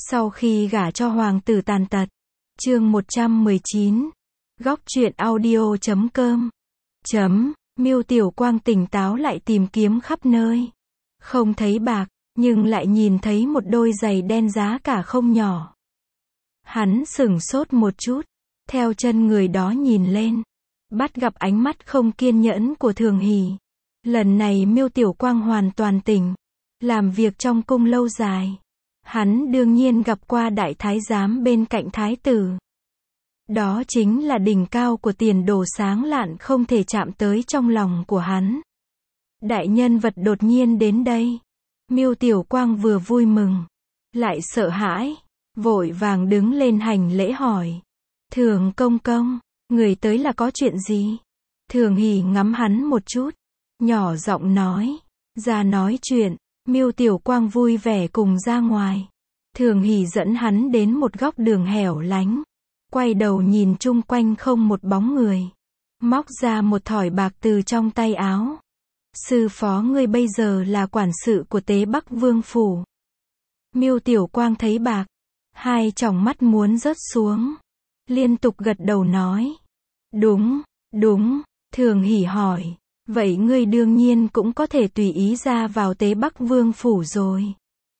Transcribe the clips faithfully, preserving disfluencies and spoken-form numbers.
Sau khi gả cho hoàng tử tàn tật. Chương một trăm mười chín. Góc truyện audio chấm com. Chấm. Miêu Tiểu Quang tỉnh táo lại tìm kiếm khắp nơi. Không thấy bạc, nhưng lại nhìn thấy một đôi giày đen giá cả không nhỏ. Hắn sửng sốt một chút, theo chân người đó nhìn lên, bắt gặp ánh mắt không kiên nhẫn của Thường Hỷ. Lần này Miêu Tiểu Quang hoàn toàn tỉnh, làm việc trong cung lâu dài. Hắn đương nhiên gặp qua đại thái giám bên cạnh thái tử. Đó chính là đỉnh cao của tiền đồ sáng lạn không thể chạm tới trong lòng của hắn. Đại nhân vật đột nhiên đến đây. Miêu Tiểu Quang vừa vui mừng, lại sợ hãi, vội vàng đứng lên hành lễ hỏi. Thường công công, người tới là có chuyện gì? Thường Hỷ ngắm hắn một chút, nhỏ giọng nói. Ra nói chuyện. Miêu Tiểu Quang vui vẻ cùng ra ngoài. Thường Hỷ dẫn hắn đến một góc đường hẻo lánh. Quay đầu nhìn chung quanh không một bóng người. Móc ra một thỏi bạc từ trong tay áo. Sư phó ngươi bây giờ là quản sự của Tế Bắc Vương phủ. Miêu Tiểu Quang thấy bạc, hai tròng mắt muốn rớt xuống. Liên tục gật đầu nói. Đúng, đúng. Thường Hỷ hỏi. Vậy ngươi đương nhiên cũng có thể tùy ý ra vào Tế Bắc Vương phủ rồi.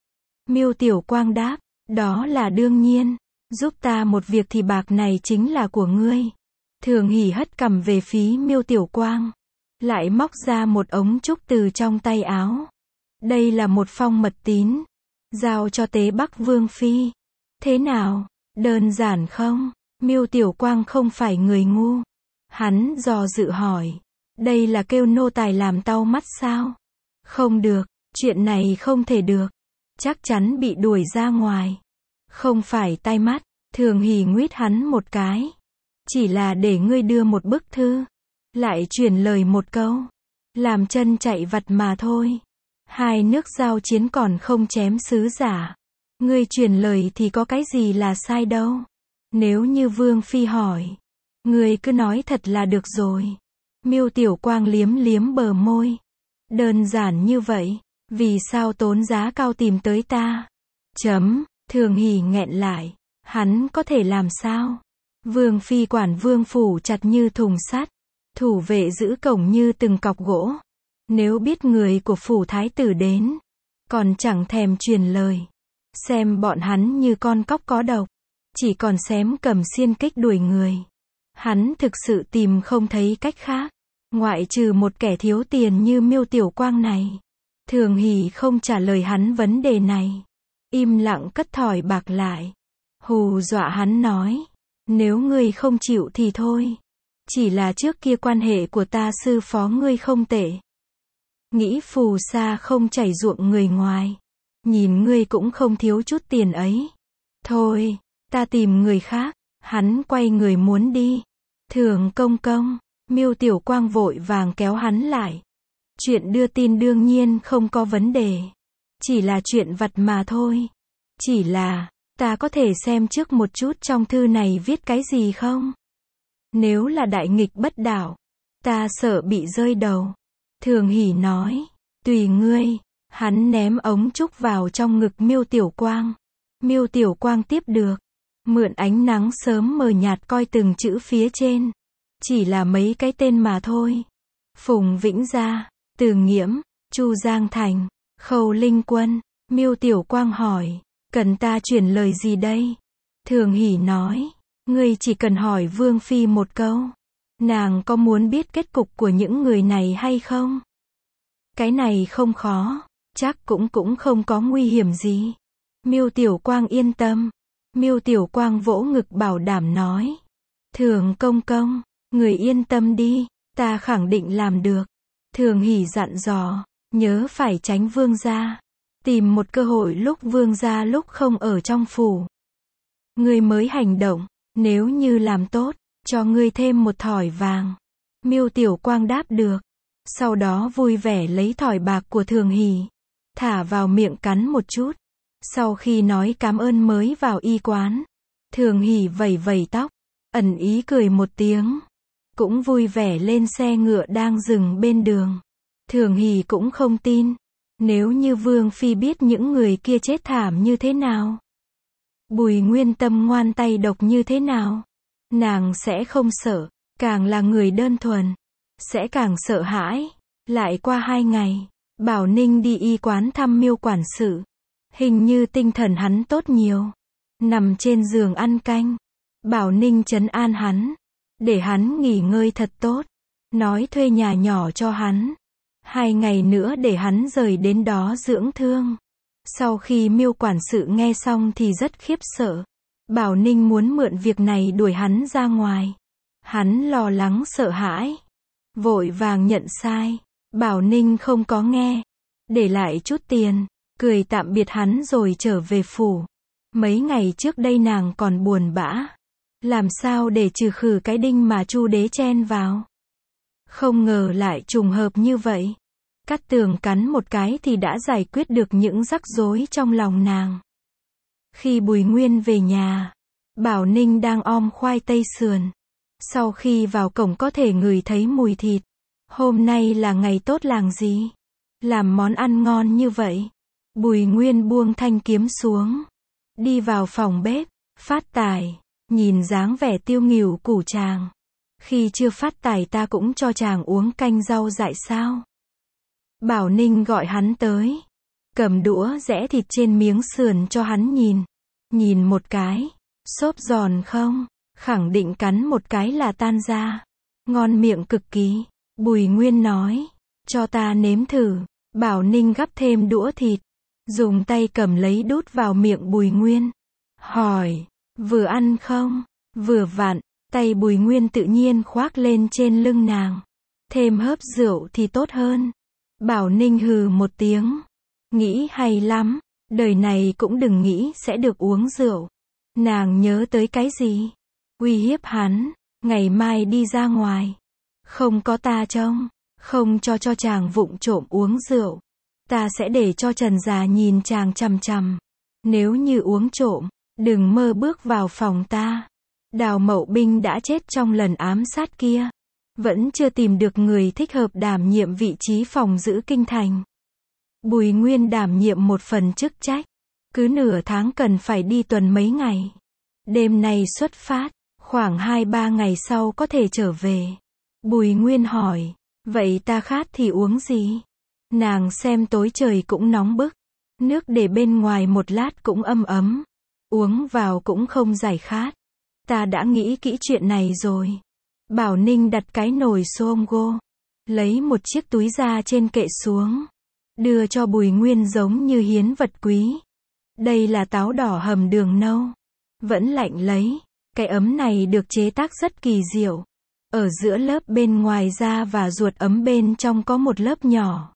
Miêu Tiểu Quang đáp. Đó là đương nhiên. Giúp ta một việc thì bạc này chính là của ngươi. Thường Hỷ hất cằm về phía Miêu Tiểu Quang. Lại móc ra một ống trúc từ trong tay áo. Đây là một phong mật tín. Giao cho Tế Bắc Vương phi. Thế nào? Đơn giản không? Miêu Tiểu Quang không phải người ngu. Hắn dò dự hỏi. Đây là kêu nô tài làm tau mắt sao? Không được, chuyện này không thể được. Chắc chắn bị đuổi ra ngoài. Không phải tai mắt. Thường Hỷ nguyết hắn một cái. Chỉ là để ngươi đưa một bức thư. Lại chuyển lời một câu. Làm chân chạy vặt mà thôi. Hai nước giao chiến còn không chém sứ giả. Ngươi chuyển lời thì có cái gì là sai đâu. Nếu như Vương phi hỏi, ngươi cứ nói thật là được rồi. Miêu Tiểu Quang liếm liếm bờ môi. Đơn giản như vậy. Vì sao tốn giá cao tìm tới ta? Chấm. Thường Hỷ nghẹn lại. Hắn có thể làm sao? Vương phi quản vương phủ chặt như thùng sắt. Thủ vệ giữ cổng như từng cọc gỗ. Nếu biết người của phủ thái tử đến, còn chẳng thèm truyền lời. Xem bọn hắn như con cóc có độc. Chỉ còn xém cầm xiên kích đuổi người. Hắn thực sự tìm không thấy cách khác. Ngoại trừ một kẻ thiếu tiền như Miêu Tiểu Quang này. Thường Hỷ không trả lời hắn vấn đề này. Im lặng cất thỏi bạc lại. Hù dọa hắn nói. Nếu ngươi không chịu thì thôi. Chỉ là trước kia quan hệ của ta sư phó ngươi không tệ. Nghĩ phù sa không chảy ruộng người ngoài. Nhìn ngươi cũng không thiếu chút tiền ấy. Thôi, ta tìm người khác. Hắn quay người muốn đi. Thường công công. Miêu Tiểu Quang vội vàng kéo hắn lại. Chuyện đưa tin đương nhiên không có vấn đề. Chỉ là chuyện vặt mà thôi. Chỉ là, ta có thể xem trước một chút trong thư này viết cái gì không? Nếu là đại nghịch bất đạo, ta sợ bị rơi đầu. Thường Hỷ nói. Tùy ngươi. Hắn ném ống trúc vào trong ngực Miêu Tiểu Quang. Miêu Tiểu Quang tiếp được. Mượn ánh nắng sớm mờ nhạt coi từng chữ phía trên. Chỉ là mấy cái tên mà thôi. Phùng Vĩnh Gia, Từ Nghiễm, Chu Giang Thành, Khâu Linh Quân. Miêu Tiểu Quang hỏi. Cần ta chuyển lời gì đây? Thường Hỷ nói. Ngươi chỉ cần hỏi Vương phi một câu. Nàng có muốn biết kết cục của những người này hay không? Cái này không khó. Chắc cũng cũng không có nguy hiểm gì. Miêu Tiểu Quang yên tâm. Miêu Tiểu Quang vỗ ngực bảo đảm nói. Thường công công, người yên tâm đi. Ta khẳng định làm được. Thường Hỷ dặn dò. Nhớ phải tránh Vương gia. Tìm một cơ hội lúc Vương gia lúc không ở trong phủ. Ngươi mới hành động. Nếu như làm tốt, cho ngươi thêm một thỏi vàng. Miêu Tiểu Quang đáp được. Sau đó vui vẻ lấy thỏi bạc của Thường Hỷ. Thả vào miệng cắn một chút. Sau khi nói cảm ơn mới vào y quán. Thường Hỷ vẩy vẩy tóc. Ẩn ý cười một tiếng. Cũng vui vẻ lên xe ngựa đang dừng bên đường. Thường Hỷ cũng không tin. Nếu như Vương phi biết những người kia chết thảm như thế nào, Bùi Nguyên tâm ngoan tay độc như thế nào? Nàng sẽ không sợ, càng là người đơn thuần, sẽ càng sợ hãi. Lại qua hai ngày, Bảo Ninh đi y quán thăm Miêu quản sự. Hình như tinh thần hắn tốt nhiều. Nằm trên giường ăn canh. Bảo Ninh trấn an hắn. Để hắn nghỉ ngơi thật tốt. Nói thuê nhà nhỏ cho hắn. Hai ngày nữa để hắn rời đến đó dưỡng thương. Sau khi Miêu quản sự nghe xong thì rất khiếp sợ. Bảo Ninh muốn mượn việc này đuổi hắn ra ngoài. Hắn lo lắng sợ hãi. Vội vàng nhận sai. Bảo Ninh không có nghe. Để lại chút tiền. Cười tạm biệt hắn rồi trở về phủ. Mấy ngày trước đây nàng còn buồn bã. Làm sao để trừ khử cái đinh mà Chu đế chen vào. Không ngờ lại trùng hợp như vậy. Cát Tường cắn một cái thì đã giải quyết được những rắc rối trong lòng nàng. Khi Bùi Nguyên về nhà, Bảo Ninh đang om khoai tây sườn. Sau khi vào cổng có thể ngửi thấy mùi thịt. Hôm nay là ngày tốt lành gì? Làm món ăn ngon như vậy. Bùi Nguyên buông thanh kiếm xuống. Đi vào phòng bếp, phát tài. Nhìn dáng vẻ tiêu nghỉu của chàng. Khi chưa phát tài ta cũng cho chàng uống canh rau dại sao? Bảo Ninh gọi hắn tới. Cầm đũa rẽ thịt trên miếng sườn cho hắn nhìn. Nhìn một cái. Xốp giòn không? Khẳng định cắn một cái là tan ra. Ngon miệng cực kỳ. Bùi Nguyên nói. Cho ta nếm thử. Bảo Ninh gắp thêm đũa thịt. Dùng tay cầm lấy đút vào miệng Bùi Nguyên. Hỏi. Vừa ăn không? Vừa vặn. Tay Bùi Nguyên tự nhiên khoác lên trên lưng nàng. Thêm hớp rượu thì tốt hơn. Bảo Ninh hừ một tiếng. Nghĩ hay lắm. Đời này cũng đừng nghĩ sẽ được uống rượu. Nàng nhớ tới cái gì? Uy hiếp hắn. Ngày mai đi ra ngoài. Không có ta trông. Không cho cho chàng vụng trộm uống rượu. Ta sẽ để cho Trần già nhìn chàng chằm chằm. Nếu như uống trộm, đừng mơ bước vào phòng ta. Đào Mậu Binh đã chết trong lần ám sát kia. Vẫn chưa tìm được người thích hợp đảm nhiệm vị trí phòng giữ kinh thành. Bùi Nguyên đảm nhiệm một phần chức trách. Cứ nửa tháng cần phải đi tuần mấy ngày. Đêm nay xuất phát, khoảng hai ba ngày sau có thể trở về. Bùi Nguyên hỏi, vậy ta khát thì uống gì? Nàng xem tối trời cũng nóng bức. Nước để bên ngoài một lát cũng âm ấm. Uống vào cũng không giải khát. Ta đã nghĩ kỹ chuyện này rồi. Bảo Ninh đặt cái nồi xôm gô. Lấy một chiếc túi da trên kệ xuống. Đưa cho Bùi Nguyên giống như hiến vật quý. Đây là táo đỏ hầm đường nâu. Vẫn lạnh lấy. Cái ấm này được chế tác rất kỳ diệu. Ở giữa lớp bên ngoài da và ruột ấm bên trong có một lớp nhỏ.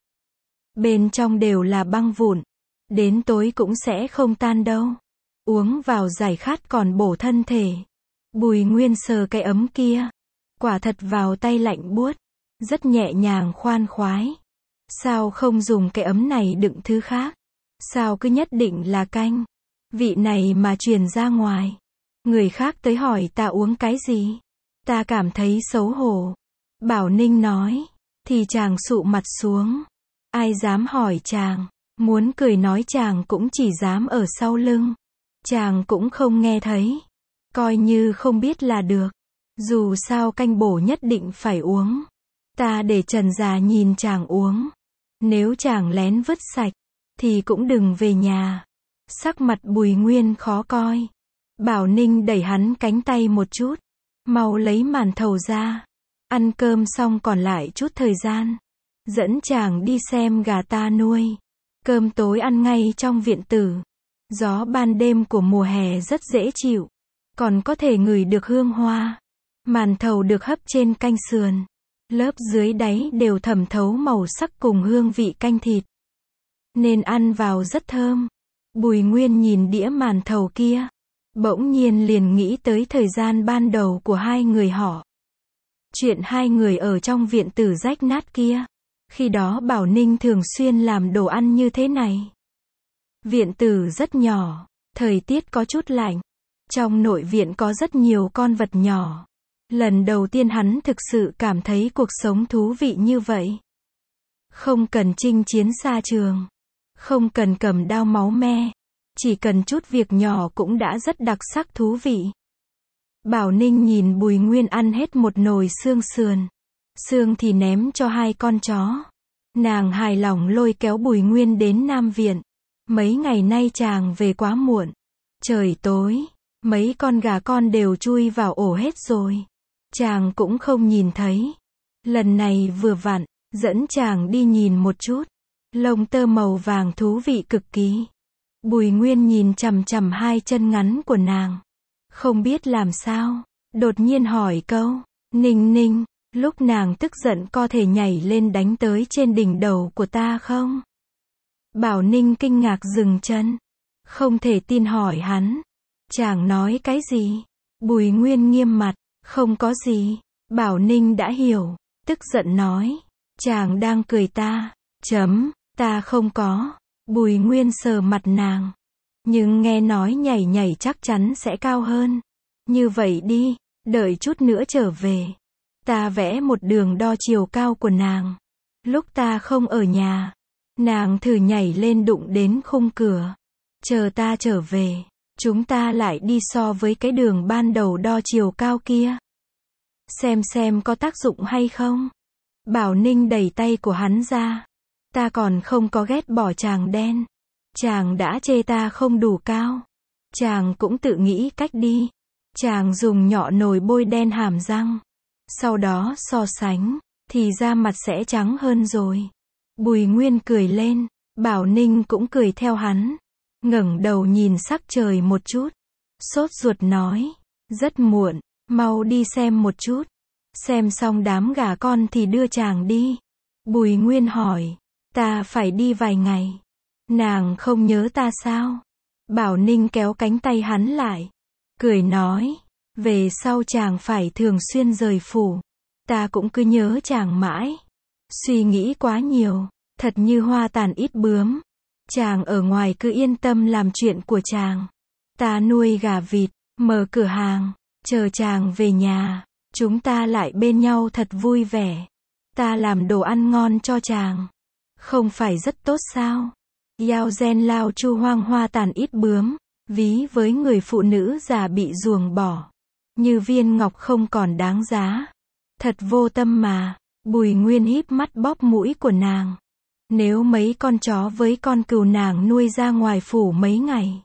Bên trong đều là băng vụn. Đến tối cũng sẽ không tan đâu. Uống vào giải khát còn bổ thân thể. Bùi Nguyên sờ cái ấm kia. Quả thật vào tay lạnh buốt. Rất nhẹ nhàng khoan khoái. Sao không dùng cái ấm này đựng thứ khác? Sao cứ nhất định là canh? Vị này mà truyền ra ngoài. Người khác tới hỏi ta uống cái gì? Ta cảm thấy xấu hổ. Bảo Ninh nói. Thì chàng sụ mặt xuống. Ai dám hỏi chàng? Muốn cười nói chàng cũng chỉ dám ở sau lưng. Chàng cũng không nghe thấy. Coi như không biết là được. Dù sao canh bổ nhất định phải uống. Ta để Trần già nhìn chàng uống. Nếu chàng lén vứt sạch, thì cũng đừng về nhà. Sắc mặt Bùi Nguyên khó coi. Bảo Ninh đẩy hắn cánh tay một chút. Mau lấy màn thầu ra. Ăn cơm xong còn lại chút thời gian. Dẫn chàng đi xem gà ta nuôi. Cơm tối ăn ngay trong viện tử. Gió ban đêm của mùa hè rất dễ chịu. Còn có thể ngửi được hương hoa. Màn thầu được hấp trên canh sườn. Lớp dưới đáy đều thẩm thấu màu sắc cùng hương vị canh thịt. Nên ăn vào rất thơm. Bùi Nguyên nhìn đĩa màn thầu kia. Bỗng nhiên liền nghĩ tới thời gian ban đầu của hai người họ. Chuyện hai người ở trong viện tử rách nát kia. Khi đó Bảo Ninh thường xuyên làm đồ ăn như thế này. Viện tử rất nhỏ. Thời tiết có chút lạnh. Trong nội viện có rất nhiều con vật nhỏ. Lần đầu tiên hắn thực sự cảm thấy cuộc sống thú vị như vậy. Không cần chinh chiến xa trường. Không cần cầm đao máu me. Chỉ cần chút việc nhỏ cũng đã rất đặc sắc thú vị. Bảo Ninh nhìn Bùi Nguyên ăn hết một nồi xương sườn. Xương thì ném cho hai con chó. Nàng hài lòng lôi kéo Bùi Nguyên đến Nam Viện. Mấy ngày nay chàng về quá muộn. Trời tối, mấy con gà con đều chui vào ổ hết rồi. Chàng cũng không nhìn thấy. Lần này vừa vặn, dẫn chàng đi nhìn một chút. Lông tơ màu vàng thú vị cực kỳ. Bùi Nguyên nhìn chằm chằm hai chân ngắn của nàng. Không biết làm sao, đột nhiên hỏi câu, Ninh Ninh, lúc nàng tức giận có thể nhảy lên đánh tới trên đỉnh đầu của ta không? Bảo Ninh kinh ngạc dừng chân. Không thể tin hỏi hắn. Chàng nói cái gì? Bùi Nguyên nghiêm mặt, không có gì. Bảo Ninh đã hiểu, tức giận nói, chàng đang cười ta. Chấm, ta không có. Bùi Nguyên sờ mặt nàng. Nhưng nghe nói nhảy nhảy chắc chắn sẽ cao hơn. Như vậy đi, đợi chút nữa trở về. Ta vẽ một đường đo chiều cao của nàng. Lúc ta không ở nhà, nàng thử nhảy lên đụng đến khung cửa. Chờ ta trở về, chúng ta lại đi so với cái đường ban đầu đo chiều cao kia. Xem xem có tác dụng hay không. Bảo Ninh đẩy tay của hắn ra. Ta còn không có ghét bỏ chàng đen. Chàng đã chê ta không đủ cao. Chàng cũng tự nghĩ cách đi. Chàng dùng nhọ nồi bôi đen hàm răng. Sau đó so sánh, thì da mặt sẽ trắng hơn rồi. Bùi Nguyên cười lên. Bảo Ninh cũng cười theo hắn. Ngẩng đầu nhìn sắc trời một chút. Sốt ruột nói. Rất muộn, mau đi xem một chút. Xem xong đám gà con thì đưa chàng đi. Bùi Nguyên hỏi. Ta phải đi vài ngày. Nàng không nhớ ta sao? Bảo Ninh kéo cánh tay hắn lại. Cười nói. Về sau chàng phải thường xuyên rời phủ. Ta cũng cứ nhớ chàng mãi. Suy nghĩ quá nhiều. Thật như hoa tàn ít bướm. Chàng ở ngoài cứ yên tâm làm chuyện của chàng. Ta nuôi gà vịt, mở cửa hàng, chờ chàng về nhà. Chúng ta lại bên nhau thật vui vẻ. Ta làm đồ ăn ngon cho chàng. Không phải rất tốt sao? Yao gen lao chu hoang hoa tàn ít bướm. Ví với người phụ nữ già bị ruồng bỏ. Như viên ngọc không còn đáng giá. Thật vô tâm mà. Bùi Nguyên híp mắt bóp mũi của nàng. Nếu mấy con chó với con cừu nàng nuôi ra ngoài phủ mấy ngày.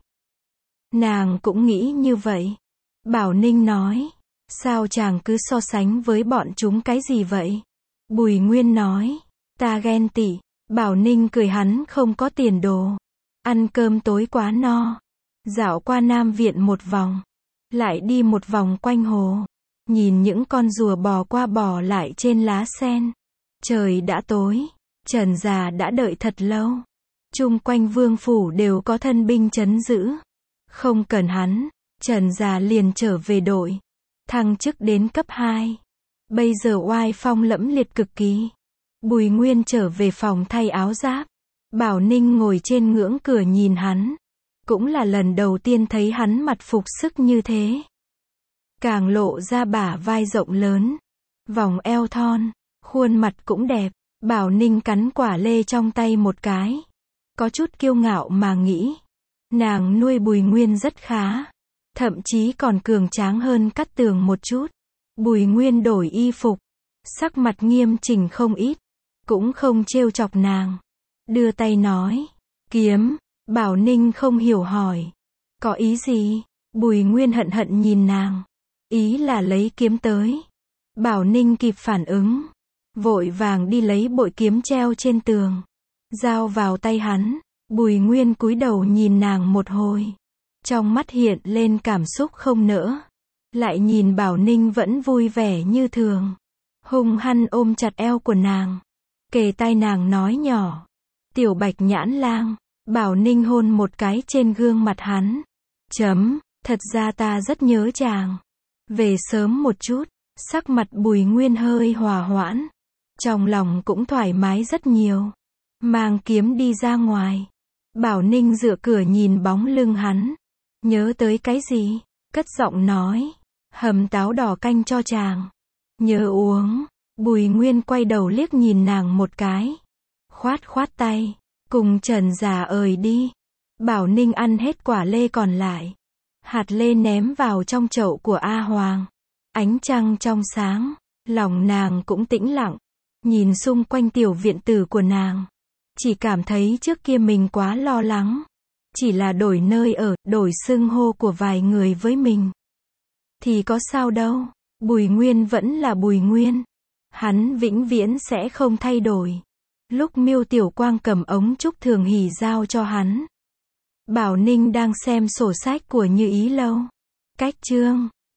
Nàng cũng nghĩ như vậy. Bảo Ninh nói. Sao chàng cứ so sánh với bọn chúng cái gì vậy? Bùi Nguyên nói. Ta ghen tị. Bảo Ninh cười hắn không có tiền đồ. Ăn cơm tối quá no. Dạo qua Nam Viện một vòng. Lại đi một vòng quanh hồ. Nhìn những con rùa bò qua bò lại trên lá sen. Trời đã tối. Trần già đã đợi thật lâu. Chung quanh vương phủ đều có thân binh trấn giữ. Không cần hắn, Trần già liền trở về đội. Thăng chức đến cấp hai. Bây giờ oai phong lẫm liệt cực kỳ. Bùi Nguyên trở về phòng thay áo giáp. Bảo Ninh ngồi trên ngưỡng cửa nhìn hắn. Cũng là lần đầu tiên thấy hắn mặt phục sức như thế. Càng lộ ra bả vai rộng lớn. Vòng eo thon. Khuôn mặt cũng đẹp. Bảo Ninh cắn quả lê trong tay một cái. Có chút kiêu ngạo mà nghĩ. Nàng nuôi Bùi Nguyên rất khá. Thậm chí còn cường tráng hơn Cát Tường một chút. Bùi Nguyên đổi y phục. Sắc mặt nghiêm chỉnh không ít. Cũng không trêu chọc nàng. Đưa tay nói. Kiếm. Bảo Ninh không hiểu hỏi. Có ý gì? Bùi Nguyên hận hận nhìn nàng. Ý là lấy kiếm tới. Bảo Ninh kịp phản ứng. Vội vàng đi lấy bội kiếm treo trên tường. Giao vào tay hắn. Bùi Nguyên cúi đầu nhìn nàng một hồi. Trong mắt hiện lên cảm xúc không nỡ. Lại nhìn Bảo Ninh vẫn vui vẻ như thường. Hung hăng ôm chặt eo của nàng. Kề tai nàng nói nhỏ. Tiểu Bạch Nhãn Lang. Bảo Ninh hôn một cái trên gương mặt hắn. Chấm, thật ra ta rất nhớ chàng. Về sớm một chút. Sắc mặt Bùi Nguyên hơi hòa hoãn. Trong lòng cũng thoải mái rất nhiều. Mang kiếm đi ra ngoài. Bảo Ninh dựa cửa nhìn bóng lưng hắn. Nhớ tới cái gì? Cất giọng nói. Hầm táo đỏ canh cho chàng. Nhớ uống. Bùi Nguyên quay đầu liếc nhìn nàng một cái. Khoát khoát tay. Cùng Trần già ời đi. Bảo Ninh ăn hết quả lê còn lại. Hạt lê ném vào trong chậu của A Hoàng. Ánh trăng trong sáng, lòng nàng cũng tĩnh lặng. Nhìn xung quanh tiểu viện tử của nàng. Chỉ cảm thấy trước kia mình quá lo lắng. Chỉ là đổi nơi ở, đổi xưng hô của vài người với mình. Thì có sao đâu, Bùi Nguyên vẫn là Bùi Nguyên. Hắn vĩnh viễn sẽ không thay đổi. Lúc Miêu Tiểu Quang cầm ống trúc thường hỷ giao cho hắn. Bảo Ninh đang xem sổ sách của Như Ý Lâu. Cách chương